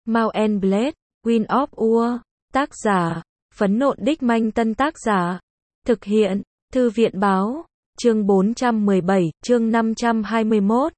Mount and Blade, Wind of War. Tác giả, Phấn Nộn Đích Manh. Tân tác giả, thực hiện, Thư viện Báo. Chương 417, chương 521.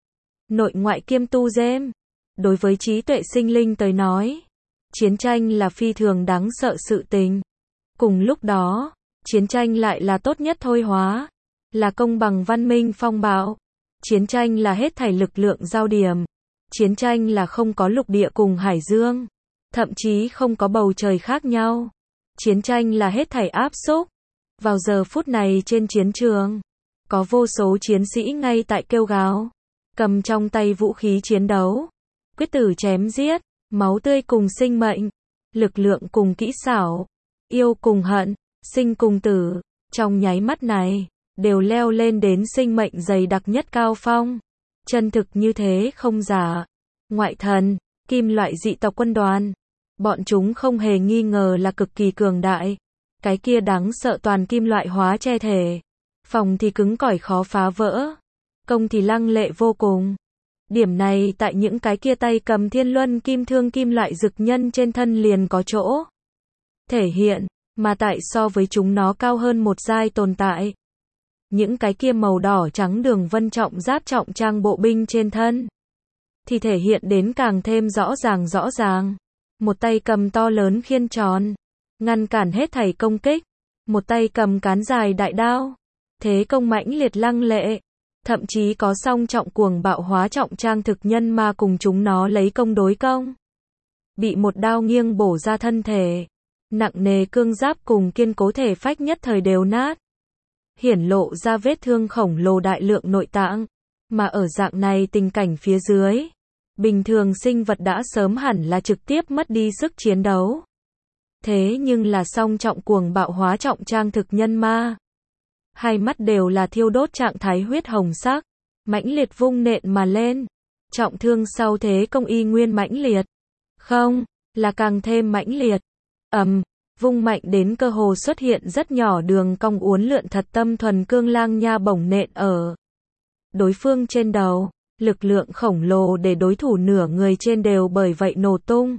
Nội ngoại kiêm tu James. Đối với trí tuệ sinh linh tới nói, chiến tranh là phi thường đáng sợ sự tình. Cùng lúc đó, chiến tranh lại là tốt nhất thôi hóa, là công bằng văn minh phong bạo. Chiến tranh là hết thảy lực lượng giao điểm. Chiến tranh là không có lục địa cùng hải dương, thậm chí không có bầu trời khác nhau. Chiến tranh là hết thảy áp xúc. Vào giờ phút này trên chiến trường, có vô số chiến sĩ ngay tại kêu gào, cầm trong tay vũ khí chiến đấu, quyết tử chém giết, máu tươi cùng sinh mệnh, lực lượng cùng kỹ xảo, yêu cùng hận, sinh cùng tử, trong nháy mắt này, đều leo lên đến sinh mệnh dày đặc nhất cao phong. Chân thực như thế không giả. Ngoại thần, kim loại dị tộc quân đoàn, bọn chúng không hề nghi ngờ là cực kỳ cường đại. Cái kia đáng sợ toàn kim loại hóa che thể. Phòng thì cứng cỏi khó phá vỡ, công thì lăng lệ vô cùng. Điểm này tại những cái kia tay cầm thiên luân kim thương kim loại dực nhân trên thân liền có chỗ thể hiện, mà tại so với chúng nó cao hơn một giai tồn tại. Những cái kia màu đỏ trắng đường vân trọng giáp trọng trang bộ binh trên thân thì thể hiện đến càng thêm rõ ràng. Một tay cầm to lớn khiên tròn, ngăn cản hết thảy công kích. Một tay cầm cán dài đại đao, thế công mãnh liệt lăng lệ. Thậm chí có song trọng cuồng bạo hóa trọng trang thực nhân ma cùng chúng nó lấy công đối công. Bị một đao nghiêng bổ ra thân thể, nặng nề cương giáp cùng kiên cố thể phách nhất thời đều nát, hiển lộ ra vết thương khổng lồ đại lượng nội tạng. Mà ở dạng này tình cảnh phía dưới, bình thường sinh vật đã sớm hẳn là trực tiếp mất đi sức chiến đấu. Thế nhưng là song trọng cuồng bạo hóa trọng trang thực nhân ma, hai mắt đều là thiêu đốt trạng thái huyết hồng sắc, mãnh liệt vung nện mà lên. Trọng thương sau thế công y nguyên mãnh liệt, không, là càng thêm mãnh liệt. Vung mạnh đến cơ hồ xuất hiện rất nhỏ đường cong uốn lượn thật tâm thuần cương lang nha bổng nện ở đối phương trên đầu, lực lượng khổng lồ để đối thủ nửa người trên đều bởi vậy nổ tung.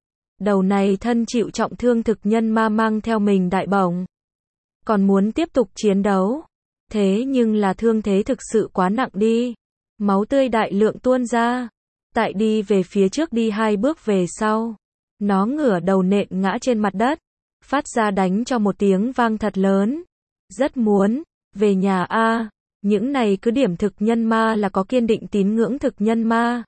Đầu này thân chịu trọng thương thực nhân ma mang theo mình đại bổng, còn muốn tiếp tục chiến đấu. Thế nhưng là thương thế thực sự quá nặng đi. Máu tươi đại lượng tuôn ra. Tại đi về phía trước đi 2 bước về sau, nó ngửa đầu nện ngã trên mặt đất, phát ra đánh cho một tiếng vang thật lớn. Rất muốn về nhà a. Những này cứ điểm thực nhân ma là có kiên định tín ngưỡng thực nhân ma.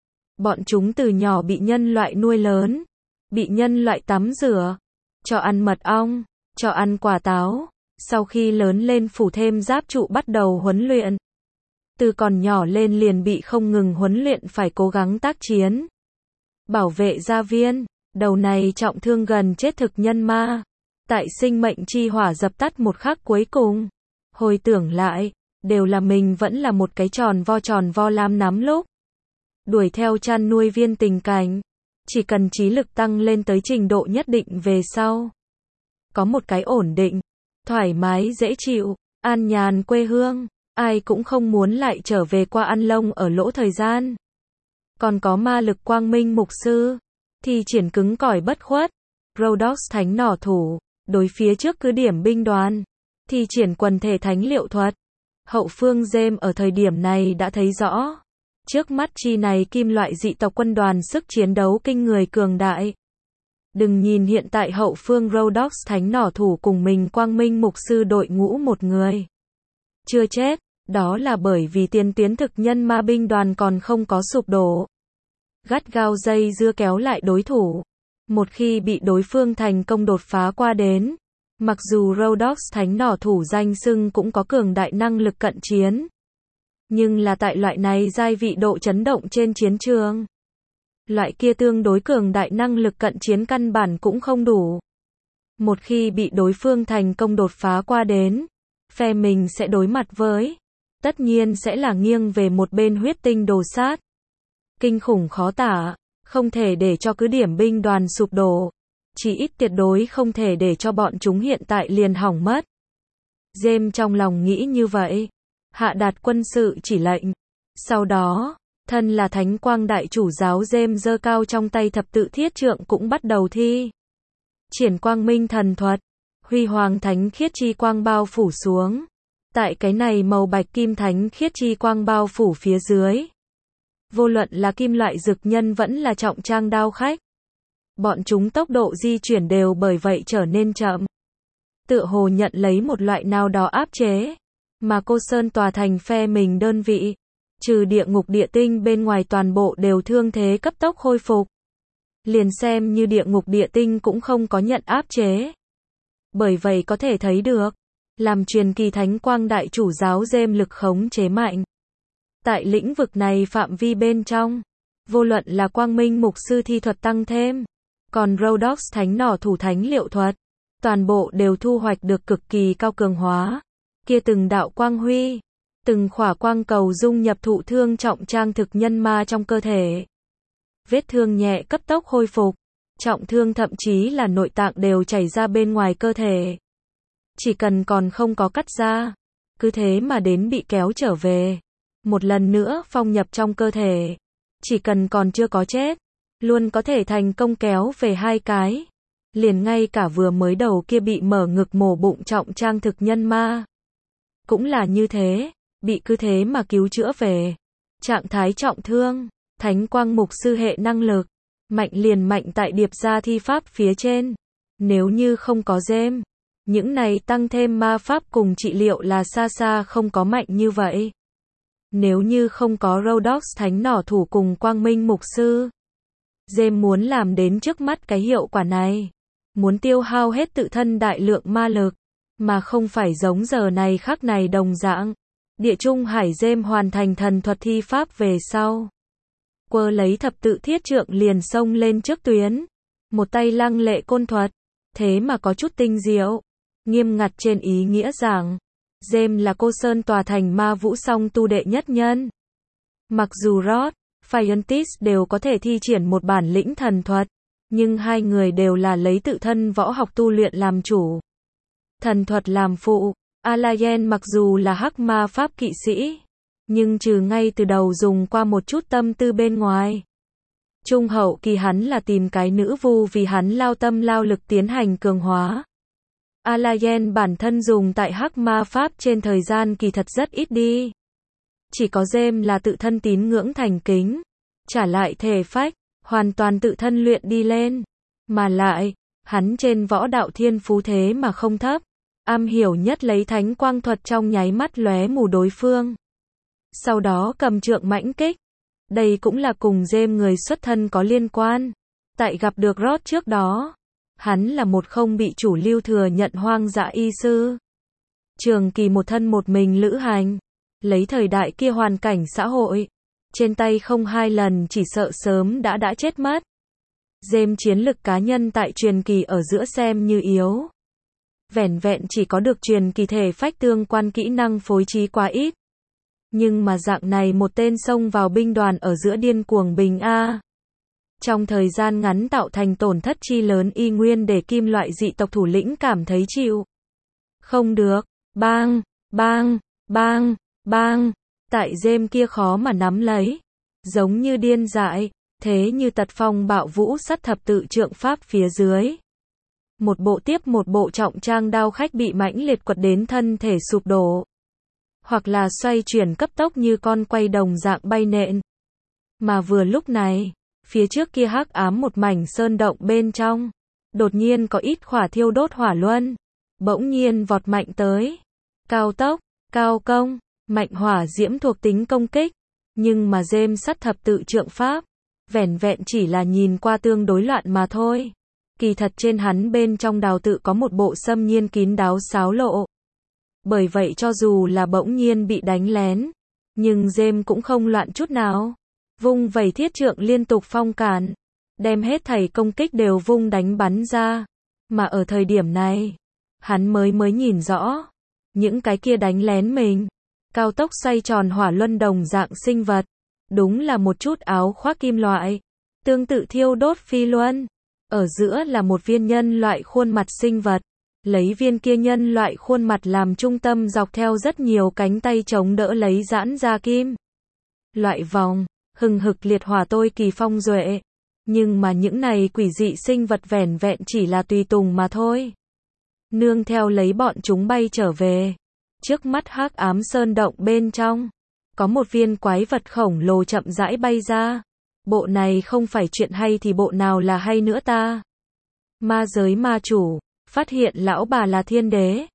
Bọn chúng từ nhỏ bị nhân loại nuôi lớn, bị nhân loại tắm rửa, cho ăn mật ong, cho ăn quả táo. Sau khi lớn lên phủ thêm giáp trụ bắt đầu huấn luyện. Từ còn nhỏ lên liền bị không ngừng huấn luyện phải cố gắng tác chiến, bảo vệ gia viên. Đầu này trọng thương gần chết thực nhân ma, tại sinh mệnh chi hỏa dập tắt một khắc cuối cùng, hồi tưởng lại, đều là mình vẫn là một cái tròn vo lam nắm lúc đuổi theo chăn nuôi viên tình cảnh. Chỉ cần trí lực tăng lên tới trình độ nhất định về sau, có một cái ổn định, thoải mái dễ chịu, an nhàn quê hương, ai cũng không muốn lại trở về qua ăn lông ở lỗ thời gian. Còn có ma lực quang minh mục sư, thì triển cứng cỏi bất khuất, Rhodox thánh nỏ thủ, đối phía trước cứ điểm binh đoàn, thì triển quần thể thánh liệu thuật. Hậu phương James ở thời điểm này đã thấy rõ, trước mắt chi này kim loại dị tộc quân đoàn sức chiến đấu kinh người cường đại. Đừng nhìn hiện tại hậu phương Rhodox thánh nỏ thủ cùng mình quang minh mục sư đội ngũ một người chưa chết, đó là bởi vì tiền tuyến thực nhân ma binh đoàn còn không có sụp đổ. Gắt gao dây dưa kéo lại đối thủ. Một khi bị đối phương thành công đột phá qua đến, mặc dù Rhodox thánh nỏ thủ danh xưng cũng có cường đại năng lực cận chiến, nhưng là tại loại này giai vị độ chấn động trên chiến trường, loại kia tương đối cường đại năng lực cận chiến căn bản cũng không đủ. Một khi bị đối phương thành công đột phá qua đến, phe mình sẽ đối mặt với, tất nhiên sẽ là nghiêng về một bên huyết tinh đồ sát. Kinh khủng khó tả, không thể để cho cứ điểm binh đoàn sụp đổ, chỉ ít tuyệt đối không thể để cho bọn chúng hiện tại liền hỏng mất. James trong lòng nghĩ như vậy, hạ đạt quân sự chỉ lệnh. Sau đó, Thân là thánh quang đại chủ giáo James giơ cao trong tay thập tự thiết trượng cũng bắt đầu thi triển quang minh thần thuật. Huy hoàng thánh khiết chi quang bao phủ xuống. Tại cái này màu bạch kim thánh khiết chi quang bao phủ phía dưới. Vô luận là kim loại dực nhân vẫn là trọng trang đao khách. Bọn chúng tốc độ di chuyển đều bởi vậy trở nên chậm. Tựa hồ nhận lấy một loại nào đó áp chế. Mà Cô Sơn tòa thành phe mình đơn vị. Trừ địa ngục địa tinh bên ngoài toàn bộ đều thương thế cấp tốc khôi phục. Liền xem như địa ngục địa tinh cũng không có nhận áp chế. Bởi vậy có thể thấy được, làm truyền kỳ thánh quang đại chủ giáo James lực khống chế mạnh. Tại lĩnh vực này phạm vi bên trong, vô luận là quang minh mục sư thi thuật tăng thêm, còn Rhodox thánh nỏ thủ thánh liệu thuật, toàn bộ đều thu hoạch được cực kỳ cao cường hóa. Kia từng đạo quang huy, từng khỏa quang cầu dung nhập thụ thương trọng trang thực nhân ma trong cơ thể. Vết thương nhẹ cấp tốc khôi phục, trọng thương thậm chí là nội tạng đều chảy ra bên ngoài cơ thể. Chỉ cần còn không có cắt ra, cứ thế mà đến bị kéo trở về. Một lần nữa phong nhập trong cơ thể. Chỉ cần còn chưa có chết, luôn có thể thành công kéo về 2 cái. Liền ngay cả vừa mới đầu kia bị mở ngực mổ bụng trọng trang thực nhân ma. Cũng là như thế, bị cứ thế mà cứu chữa về. Trạng thái trọng thương, thánh quang mục sư hệ năng lực, mạnh liền mạnh tại điệp ra thi pháp phía trên. Nếu như không có James, những này tăng thêm ma pháp cùng trị liệu là xa xa không có mạnh như vậy. Nếu như không có Rhodox thánh nỏ thủ cùng quang minh mục sư, James muốn làm đến trước mắt cái hiệu quả này, muốn tiêu hao hết tự thân đại lượng ma lực, mà không phải giống giờ này khắc này đồng dạng. Địa Trung Hải James hoàn thành thần thuật thi pháp về sau, quơ lấy thập tự thiết trượng liền xông lên trước tuyến, một tay lăng lệ côn thuật, thế mà có chút tinh diệu, nghiêm ngặt trên ý nghĩa rằng, James là Cô Sơn tòa thành ma vũ song tu đệ nhất nhân. Mặc dù Rod, Phaeontis đều có thể thi triển một bản lĩnh thần thuật, nhưng hai người đều là lấy tự thân võ học tu luyện làm chủ. Thần thuật làm phụ, Alayen mặc dù là hắc ma pháp kỵ sĩ, nhưng trừ ngay từ đầu dùng qua một chút tâm tư bên ngoài. Trung hậu kỳ hắn là tìm cái nữ vu vì hắn lao tâm lao lực tiến hành cường hóa. Alayen bản thân dùng tại hắc ma pháp trên thời gian kỳ thật rất ít đi. Chỉ có James là tự thân tín ngưỡng thành kính, trả lại thể phách, hoàn toàn tự thân luyện đi lên. Mà lại, hắn trên võ đạo thiên phú thế mà không thấp, am hiểu nhất lấy thánh quang thuật trong nháy mắt lóe mù đối phương. Sau đó cầm trượng mãnh kích. Đây cũng là cùng James người xuất thân có liên quan. Tại gặp được Rod trước đó, hắn là một không bị chủ lưu thừa nhận hoang dã y sư. Trường kỳ một thân một mình lữ hành, lấy thời đại kia hoàn cảnh xã hội, trên tay không 2 lần chỉ sợ sớm đã chết mất. James chiến lực cá nhân tại truyền kỳ ở giữa xem như yếu. Vẻn vẹn chỉ có được truyền kỳ thể phách tương quan kỹ năng phối trí quá ít. Nhưng mà dạng này một tên xông vào binh đoàn ở giữa điên cuồng bình A. Trong thời gian ngắn tạo thành tổn thất chi lớn y nguyên để kim loại dị tộc thủ lĩnh cảm thấy chịu không được. Bang, bang, bang, bang. Tại James kia khó mà nắm lấy. Giống như điên dại, thế như tật phong bạo vũ sắt thập tự trượng pháp phía dưới. Một bộ tiếp một bộ trọng trang đao khách bị mãnh liệt quật đến thân thể sụp đổ. Hoặc là xoay chuyển cấp tốc như con quay đồng dạng bay nện. Mà vừa lúc này, phía trước kia hắc ám một mảnh sơn động bên trong, đột nhiên có ít khỏa thiêu đốt hỏa luân, bỗng nhiên vọt mạnh tới. Cao tốc, cao công, mạnh hỏa diễm thuộc tính công kích, nhưng mà James sắt thập tự trượng pháp, vẻn vẹn chỉ là nhìn qua tương đối loạn mà thôi. Kỳ thật trên hắn bên trong đào tự có một bộ xâm nhiên kín đáo xáo lộ. Bởi vậy cho dù là bỗng nhiên bị đánh lén, nhưng James cũng không loạn chút nào. Vung vẩy thiết trượng liên tục phong cản, đem hết thảy công kích đều vung đánh bắn ra. Mà ở thời điểm này, hắn mới nhìn rõ, những cái kia đánh lén mình, cao tốc xoay tròn hỏa luân đồng dạng sinh vật, đúng là một chút áo khoác kim loại, tương tự thiêu đốt phi luân. Ở giữa là một viên nhân loại khuôn mặt sinh vật, lấy viên kia nhân loại khuôn mặt làm trung tâm dọc theo rất nhiều cánh tay chống đỡ lấy giãn ra kim loại vòng. hừng hực liệt hỏa tôi kỳ phong duệ. Nhưng mà những này quỷ dị sinh vật vẻn vẹn chỉ là tùy tùng mà thôi. Nương theo lấy bọn chúng bay trở về. Trước mắt hắc ám sơn động bên trong, có một viên quái vật khổng lồ chậm rãi bay ra. Bộ này không phải chuyện hay thì bộ nào là hay nữa ta? Ma giới ma chủ, phát hiện lão bà là thiên đế.